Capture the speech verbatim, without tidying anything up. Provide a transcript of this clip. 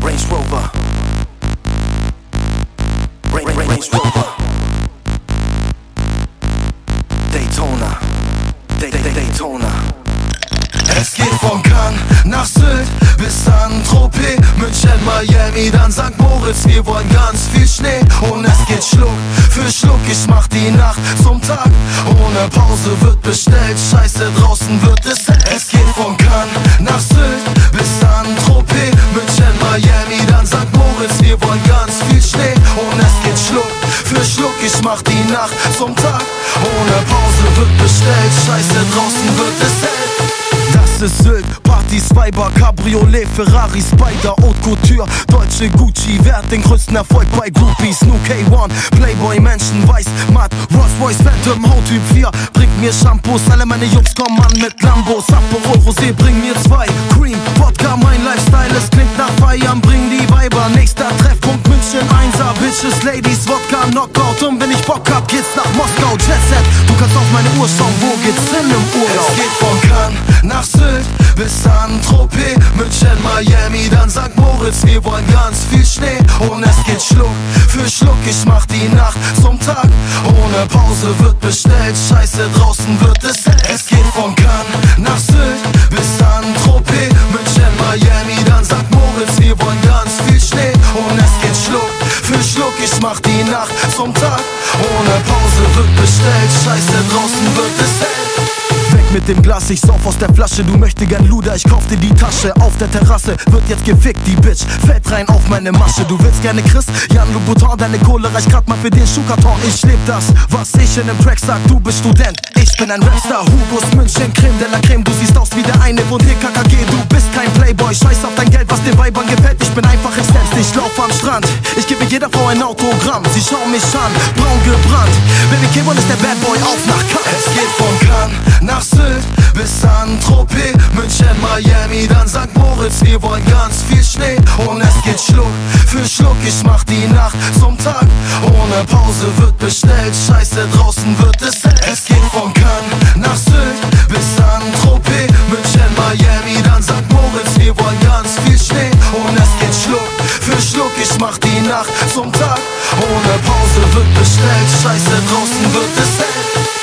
Range Rover. Range, Range, Range Rover. Daytona. Day, Day, Daytona. Es geht von Cannes nach Sylt bis Saint-Tropez, München, Miami, dann Sankt Moritz. Wir wollen ganz viel Schnee und es geht Schluck für Schluck. Ich mach die Nacht zum Tag, ohne Pause wird bestellt. Scheiße, draußen wird es hell. Es geht von Cannes nach Sylt bis Saint-Tropez, München, Miami, dann Sankt Moritz. Wir wollen ganz viel Schnee und es geht Schluck für Schluck. Ich mach die Nacht zum Tag, ohne Pause wird bestellt. Scheiße, draußen wird es hell. Das ist Sylt, Partys, Weiber, Cabriolet, Ferrari, Spider, Haute Couture, deutsche Gucci, wer hat den größten Erfolg bei Groupies? Nu K eins, Playboy, Menschen, Weiß, Matt, Rolls Royce, Phantom, Haut Typ vier, bringt mir Shampoos, alle meine Jungs kommen an mit Lambos, Aperol, Rosé, bring mir zwei, Cream, Vodka, mein Lifestyle, es klingt nach Feiern, bring die Weiber, nächster Treffpunkt München, Einser, Bitches, Ladies, Wodka, Knockout, und wenn ich Bock hab, geht's nach Moskau, Jet Set, du kannst auf meine Uhr schauen, wo geht's hin im Urlaub? Es geht von Cannes nach Sylt bis Saint-Tropez, München, Miami, dann Sankt Moritz. Wir wollen ganz viel Schnee und es geht Schluck für Schluck. Ich mach die Nacht zum Tag, ohne Pause wird bestellt. Scheiße, draußen wird es hell. Es geht von Cannes nach Sylt bis Saint-Tropez, München, Miami, dann Sankt Moritz. Wir wollen ganz viel Schnee und es geht Schluck für Schluck. Ich mach die Nacht zum Tag, ohne Pause wird bestellt. Scheiße, draußen wird es hell. Weg mit dem Glas, ich sauf aus der Flasche. Du möchtest gern Luder, ich kauf dir die Tasche. Auf der Terrasse wird jetzt gefickt, die Bitch fällt rein auf meine Masche. Du willst gerne Chris, Jan Louboutin, deine Kohle reicht grad mal für den Schuhkarton. Ich leb das, was ich in dem Track sag, du bist Student. Ich bin ein Rapstar, Hugos München, Creme de la Creme. Du siehst aus wie der eine von T K K G. Du bist kein Playboy, scheiß auf dein Geld, was den Weibern gefällt. Ich bin einfach extens, ich lauf am Strand. Ich gebe jeder Frau ein Autogramm, sie schauen mich an, braun gebrannt. Baby K eins ist der Bad Boy, auf nach Cannes. Es geht von Cannes nach Sylt bis Saint-Tropez, München, Miami, dann Sankt Moritz. Wir wollen ganz viel Schnee und es geht Schluck für Schluck. Ich mach die Nacht zum Tag, ohne Pause wird bestellt. Scheiße, draußen wird es hell. Es geht von Cannes nach Sylt bis Saint-Tropez, München, Miami, dann Sankt Moritz. Wir wollen ganz viel Schnee und es geht Schluck für Schluck. Ich mach die Nacht zum Tag, ohne Pause wird bestellt. Scheiße, draußen wird es hell.